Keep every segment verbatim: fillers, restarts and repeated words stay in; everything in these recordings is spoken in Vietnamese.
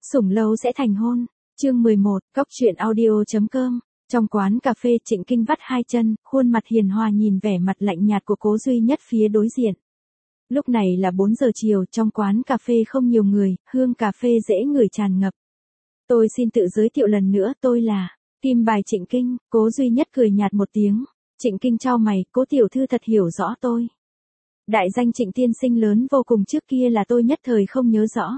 Sủng lâu sẽ thành hôn. Chương mười một, Cóc truyện audio chấm com. Trong quán cà phê Trịnh Kinh vắt hai chân, khuôn mặt hiền hòa nhìn vẻ mặt lạnh nhạt của Cố Duy Nhất phía đối diện. Lúc này là bốn giờ chiều, trong quán cà phê không nhiều người, hương cà phê dễ ngửi tràn ngập. Tôi xin tự giới thiệu lần nữa, tôi là Kim Bài Trịnh Kinh. Cố Duy Nhất cười nhạt một tiếng. Trịnh Kinh chau mày, Cố tiểu thư thật hiểu rõ tôi. Đại danh Trịnh tiên sinh lớn vô cùng trước kia là tôi nhất thời không nhớ rõ.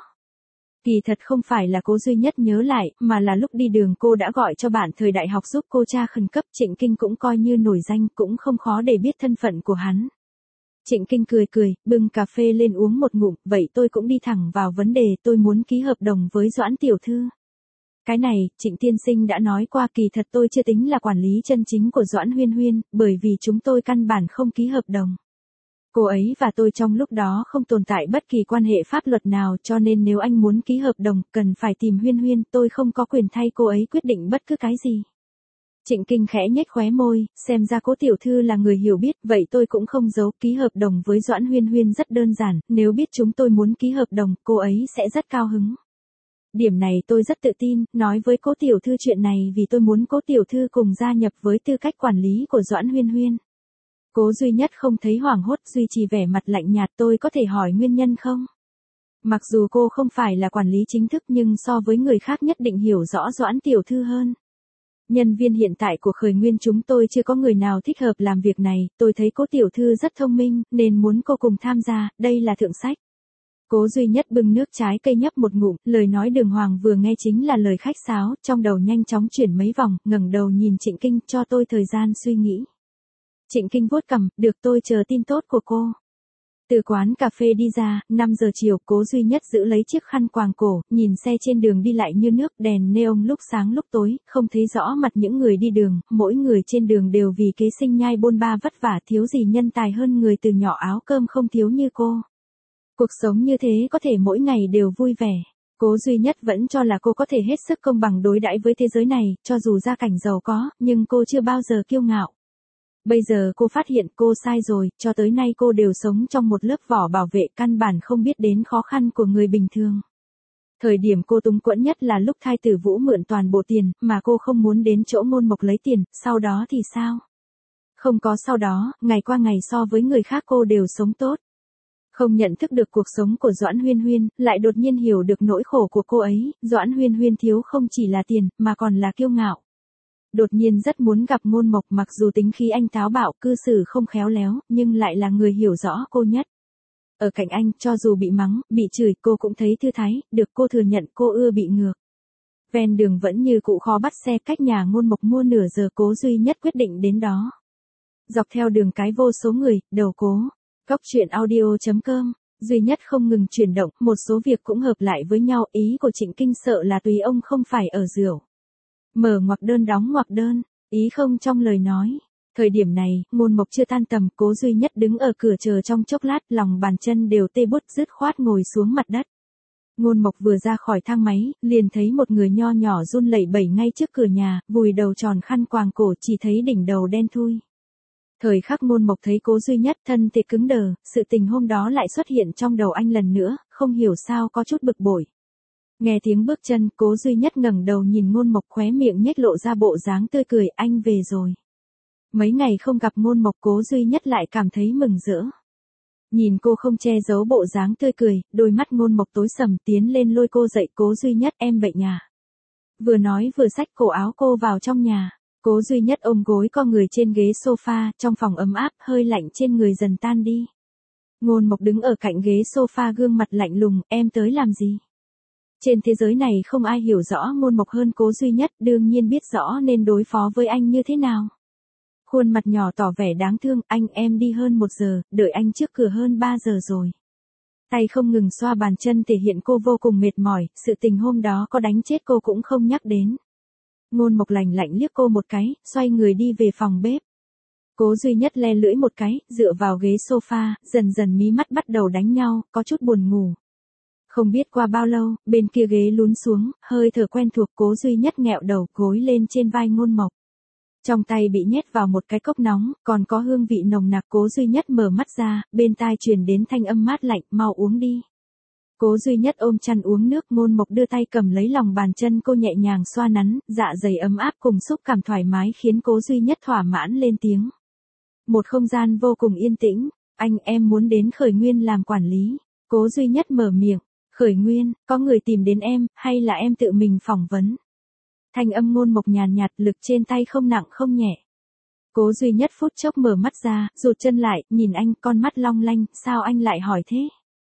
Kỳ thật không phải là Cố Duy Nhất nhớ lại, mà là lúc đi đường cô đã gọi cho bạn thời đại học giúp cô tra khẩn cấp. Trịnh Kinh cũng coi như nổi danh, cũng không khó để biết thân phận của hắn. Trịnh Kinh cười cười, bưng cà phê lên uống một ngụm, vậy tôi cũng đi thẳng vào vấn đề, tôi muốn ký hợp đồng với Doãn tiểu thư. Cái này, Trịnh tiên sinh đã nói qua, kỳ thật tôi chưa tính là quản lý chân chính của Doãn Huyên Huyên, bởi vì chúng tôi căn bản không ký hợp đồng. Cô ấy và tôi trong lúc đó không tồn tại bất kỳ quan hệ pháp luật nào, cho nên nếu anh muốn ký hợp đồng, cần phải tìm Huyên Huyên, tôi không có quyền thay cô ấy quyết định bất cứ cái gì. Trịnh Kinh khẽ nhếch khóe môi, xem ra Cố tiểu thư là người hiểu biết, vậy tôi cũng không giấu, ký hợp đồng với Doãn Huyên Huyên rất đơn giản, nếu biết chúng tôi muốn ký hợp đồng, cô ấy sẽ rất cao hứng. Điểm này tôi rất tự tin, nói với Cố tiểu thư chuyện này vì tôi muốn Cố tiểu thư cùng gia nhập với tư cách quản lý của Doãn Huyên Huyên. Cố Duy Nhất không thấy hoảng hốt, duy trì vẻ mặt lạnh nhạt, tôi có thể hỏi nguyên nhân không? Mặc dù cô không phải là quản lý chính thức nhưng so với người khác nhất định hiểu rõ Doãn tiểu thư hơn. Nhân viên hiện tại của Khởi Nguyên chúng tôi chưa có người nào thích hợp làm việc này, tôi thấy Cố tiểu thư rất thông minh, nên muốn cô cùng tham gia, đây là thượng sách. Cố Duy Nhất bưng nước trái cây nhấp một ngụm, lời nói đường hoàng vừa nghe chính là lời khách sáo, trong đầu nhanh chóng chuyển mấy vòng, ngẩng đầu nhìn Trịnh Kinh, cho tôi thời gian suy nghĩ. Trịnh Kinh vuốt cằm, được, tôi chờ tin tốt của cô. Từ quán cà phê đi ra, năm giờ chiều, Cố Duy Nhất giữ lấy chiếc khăn quàng cổ, nhìn xe trên đường đi lại như nước, đèn neon lúc sáng lúc tối, không thấy rõ mặt những người đi đường, mỗi người trên đường đều vì kế sinh nhai bôn ba vất vả, thiếu gì nhân tài hơn người từ nhỏ áo cơm không thiếu như cô. Cuộc sống như thế có thể mỗi ngày đều vui vẻ. Cố Duy Nhất vẫn cho là cô có thể hết sức công bằng đối đãi với thế giới này, cho dù gia cảnh giàu có, nhưng cô chưa bao giờ kiêu ngạo. Bây giờ cô phát hiện cô sai rồi, cho tới nay cô đều sống trong một lớp vỏ bảo vệ, căn bản không biết đến khó khăn của người bình thường. Thời điểm cô túng quẫn nhất là lúc Thai Tử Vũ mượn toàn bộ tiền, mà cô không muốn đến chỗ Ngôn Mộc lấy tiền, sau đó thì sao? Không có sau đó, ngày qua ngày so với người khác cô đều sống tốt. Không nhận thức được cuộc sống của Doãn Huyên Huyên, lại đột nhiên hiểu được nỗi khổ của cô ấy, Doãn Huyên Huyên thiếu không chỉ là tiền, mà còn là kiêu ngạo. Đột nhiên rất muốn gặp Ngôn Mộc, mặc dù tính khí anh táo bạo, cư xử không khéo léo, nhưng lại là người hiểu rõ cô nhất. Ở cạnh anh, cho dù bị mắng, bị chửi, cô cũng thấy thư thái, được cô thừa nhận cô ưa bị ngược. Ven đường vẫn như cũ khó bắt xe, cách nhà Ngôn Mộc mua nửa giờ, Cố Duy Nhất quyết định đến đó. Dọc theo đường cái vô số người, đầu Cố. Cóc truyện audio chấm com. Duy Nhất không ngừng chuyển động, một số việc cũng hợp lại với nhau, ý của Trịnh Kinh sợ là tùy ông không phải ở rượu. Mở ngoặc đơn đóng ngoặc đơn, ý không trong lời nói. Thời điểm này, Ngôn Mộc chưa tan tầm, Cố Duy Nhất đứng ở cửa chờ trong chốc lát, lòng bàn chân đều tê bút, dứt khoát ngồi xuống mặt đất. Ngôn Mộc vừa ra khỏi thang máy, liền thấy một người nho nhỏ run lẩy bẩy ngay trước cửa nhà, vùi đầu tròn khăn quàng cổ, chỉ thấy đỉnh đầu đen thui. Thời khắc Ngôn Mộc thấy Cố Duy Nhất, thân thể cứng đờ, sự tình hôm đó lại xuất hiện trong đầu anh lần nữa, không hiểu sao có chút bực bội. Nghe tiếng bước chân, Cố Duy Nhất ngẩng đầu nhìn Ngôn Mộc, khóe miệng nhếch lộ ra bộ dáng tươi cười, anh về rồi. Mấy ngày không gặp Ngôn Mộc, Cố Duy Nhất lại cảm thấy mừng rỡ. Nhìn cô không che giấu bộ dáng tươi cười, đôi mắt Ngôn Mộc tối sầm, tiến lên lôi cô dậy, Cố Duy Nhất, em bệnh à? Vừa nói vừa xách cổ áo cô vào trong nhà. Cố Duy Nhất ôm gối co người trên ghế sofa, trong phòng ấm áp, hơi lạnh trên người dần tan đi. Ngôn Mộc đứng ở cạnh ghế sofa, gương mặt lạnh lùng, em tới làm gì? Trên thế giới này không ai hiểu rõ Ngôn Mộc hơn Cố Duy Nhất, đương nhiên biết rõ nên đối phó với anh như thế nào. Khuôn mặt nhỏ tỏ vẻ đáng thương, anh em đi hơn một giờ, đợi anh trước cửa hơn ba giờ rồi. Tay không ngừng xoa bàn chân thể hiện cô vô cùng mệt mỏi, sự tình hôm đó có đánh chết cô cũng không nhắc đến. Ngôn Mộc lạnh lạnh liếc cô một cái, xoay người đi về phòng bếp. Cố Duy Nhất le lưỡi một cái, dựa vào ghế sofa, dần dần mí mắt bắt đầu đánh nhau, có chút buồn ngủ. Không biết qua bao lâu, bên kia ghế lún xuống, hơi thở quen thuộc, Cố Duy Nhất nghẹo đầu gối lên trên vai Ngôn Mộc. Trong tay bị nhét vào một cái cốc nóng, còn có hương vị nồng nặc. Cố Duy Nhất mở mắt ra, bên tai truyền đến thanh âm mát lạnh, mau uống đi. Cố duy nhất ôm chăn uống nước, Ngôn Mộc đưa tay cầm lấy lòng bàn chân cô nhẹ nhàng xoa nắn, dạ dày ấm áp cùng xúc cảm thoải mái khiến cố duy nhất thỏa mãn lên tiếng. Một không gian vô cùng yên tĩnh, anh em muốn đến Khởi Nguyên làm quản lý. Cố duy nhất mở miệng, Khởi Nguyên, có người tìm đến em, hay là em tự mình phỏng vấn? Thanh âm Ngôn Mộc nhàn nhạt, lực trên tay không nặng không nhẹ. Cố duy nhất phút chốc mở mắt ra, rụt chân lại, nhìn anh, con mắt long lanh, sao anh lại hỏi thế?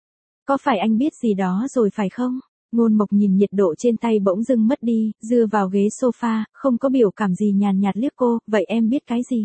Có phải anh biết gì đó rồi phải không? Ngôn Mộc nhìn nhiệt độ trên tay bỗng dưng mất đi, dựa vào ghế sofa, không có biểu cảm gì, nhàn nhạt liếc cô, vậy em biết cái gì?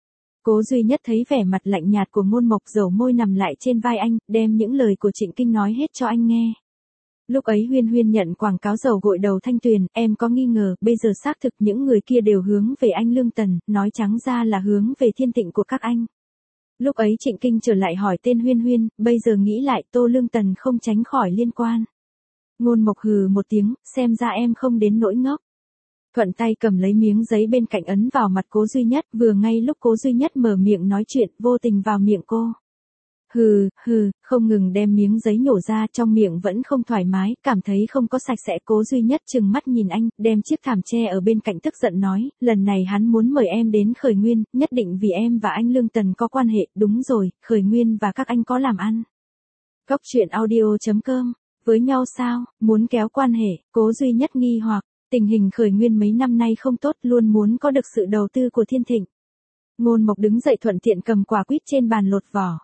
Cố duy nhất thấy vẻ mặt lạnh nhạt của Ngôn Mộc, dầu môi nằm lại trên vai anh, đem những lời của Trịnh Kinh nói hết cho anh nghe. Lúc ấy Huyên Huyên nhận quảng cáo dầu gội đầu Thanh Tuyền, em có nghi ngờ, bây giờ xác thực những người kia đều hướng về anh Lương Tần, nói trắng ra là hướng về thiên tịnh của các anh. Lúc ấy Trịnh Kinh trở lại hỏi tên Huyên Huyên, bây giờ nghĩ lại Tô Lương Tần không tránh khỏi liên quan. Ngôn Mộc hừ một tiếng, xem ra em không đến nỗi ngốc. Thuận tay cầm lấy miếng giấy bên cạnh ấn vào mặt Cố duy nhất, vừa ngay lúc Cố duy nhất mở miệng nói chuyện, vô tình vào miệng cô. Hừ, hừ, không ngừng đem miếng giấy nhổ ra, trong miệng vẫn không thoải mái, cảm thấy không có sạch sẽ. Cố duy nhất trừng mắt nhìn anh, đem chiếc thảm tre ở bên cạnh tức giận nói, lần này hắn muốn mời em đến Khởi Nguyên, nhất định vì em và anh Lương Tần có quan hệ, đúng rồi, Khởi Nguyên và các anh có làm ăn. Góc truyện audio chấm com, với nhau sao, muốn kéo quan hệ, Cố duy nhất nghi hoặc, tình hình Khởi Nguyên mấy năm nay không tốt, luôn muốn có được sự đầu tư của Thiên Thịnh. Ngôn Mộc đứng dậy thuận tiện cầm quả quýt trên bàn lột vỏ.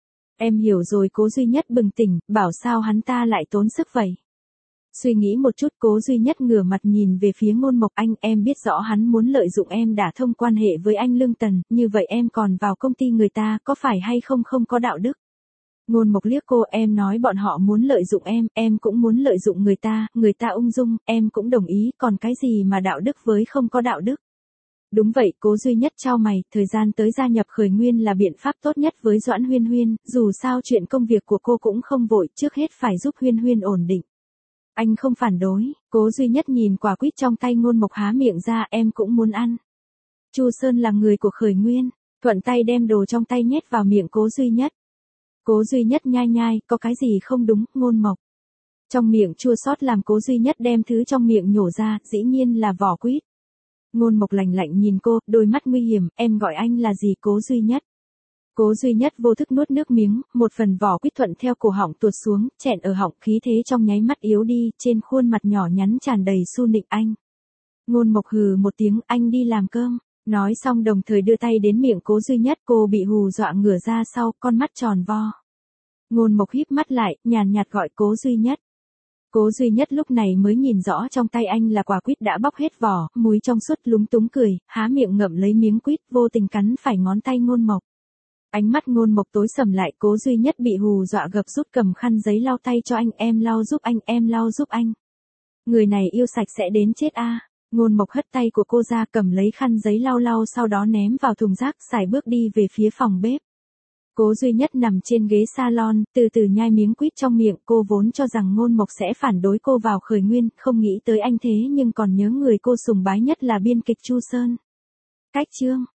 Em hiểu rồi. Cố duy nhất bừng tỉnh, bảo sao hắn ta lại tốn sức vậy. Suy nghĩ một chút, Cố duy nhất ngửa mặt nhìn về phía Ngôn Mộc, anh, em biết rõ hắn muốn lợi dụng em đả thông quan hệ với anh Lương Tần, như vậy em còn vào công ty người ta, có phải hay không không có đạo đức? Ngôn Mộc liếc cô, em nói bọn họ muốn lợi dụng em, em cũng muốn lợi dụng người ta, người ta ung dung, em cũng đồng ý, còn cái gì mà đạo đức với không có đạo đức? Đúng vậy, Cố duy nhất chau mày, thời gian tới gia nhập Khởi Nguyên là biện pháp tốt nhất với Doãn Huyên Huyên, dù sao chuyện công việc của cô cũng không vội, trước hết phải giúp Huyên Huyên ổn định. Anh không phản đối. Cố duy nhất nhìn quả quýt trong tay Ngôn Mộc, há miệng ra, em cũng muốn ăn. Chu Sơn là người của Khởi Nguyên, thuận tay đem đồ trong tay nhét vào miệng Cố duy nhất. Cố duy nhất nhai nhai, có cái gì không đúng, Ngôn Mộc. Trong miệng chua xót làm Cố duy nhất đem thứ trong miệng nhổ ra, dĩ nhiên là vỏ quýt. Ngôn Mộc lạnh lạnh nhìn cô, đôi mắt nguy hiểm, em gọi anh là gì? Cố duy nhất. Cố duy nhất vô thức nuốt nước miếng, một phần vỏ quýt thuận theo cổ họng tuột xuống, chẹn ở họng, khí thế trong nháy mắt yếu đi, trên khuôn mặt nhỏ nhắn tràn đầy su nịnh anh. Ngôn Mộc hừ một tiếng, anh đi làm cơm. Nói xong đồng thời đưa tay đến miệng Cố duy nhất, cô bị hù dọa ngửa ra sau, con mắt tròn vo. Ngôn Mộc híp mắt lại, nhàn nhạt gọi Cố duy nhất. Cố duy nhất lúc này mới nhìn rõ trong tay anh là quả quýt đã bóc hết vỏ, múi trong suốt, lúng túng cười, há miệng ngậm lấy miếng quýt, vô tình cắn phải ngón tay Ngôn Mộc. Ánh mắt Ngôn Mộc tối sầm lại, Cố duy nhất bị hù dọa gập rút cầm khăn giấy lau tay cho anh, em lau giúp anh, em lau giúp anh. Người này yêu sạch sẽ đến chết a. À. Ngôn Mộc hất tay của cô ra, cầm lấy khăn giấy lau lau, sau đó ném vào thùng rác, xài bước đi về phía phòng bếp. Cố duy nhất nằm trên ghế salon, từ từ nhai miếng quýt trong miệng, cô vốn cho rằng Ngôn Mộc sẽ phản đối cô vào Khởi Nguyên, không nghĩ tới anh thế nhưng còn nhớ người cô sùng bái nhất là biên kịch Chu Sơn. Cách chương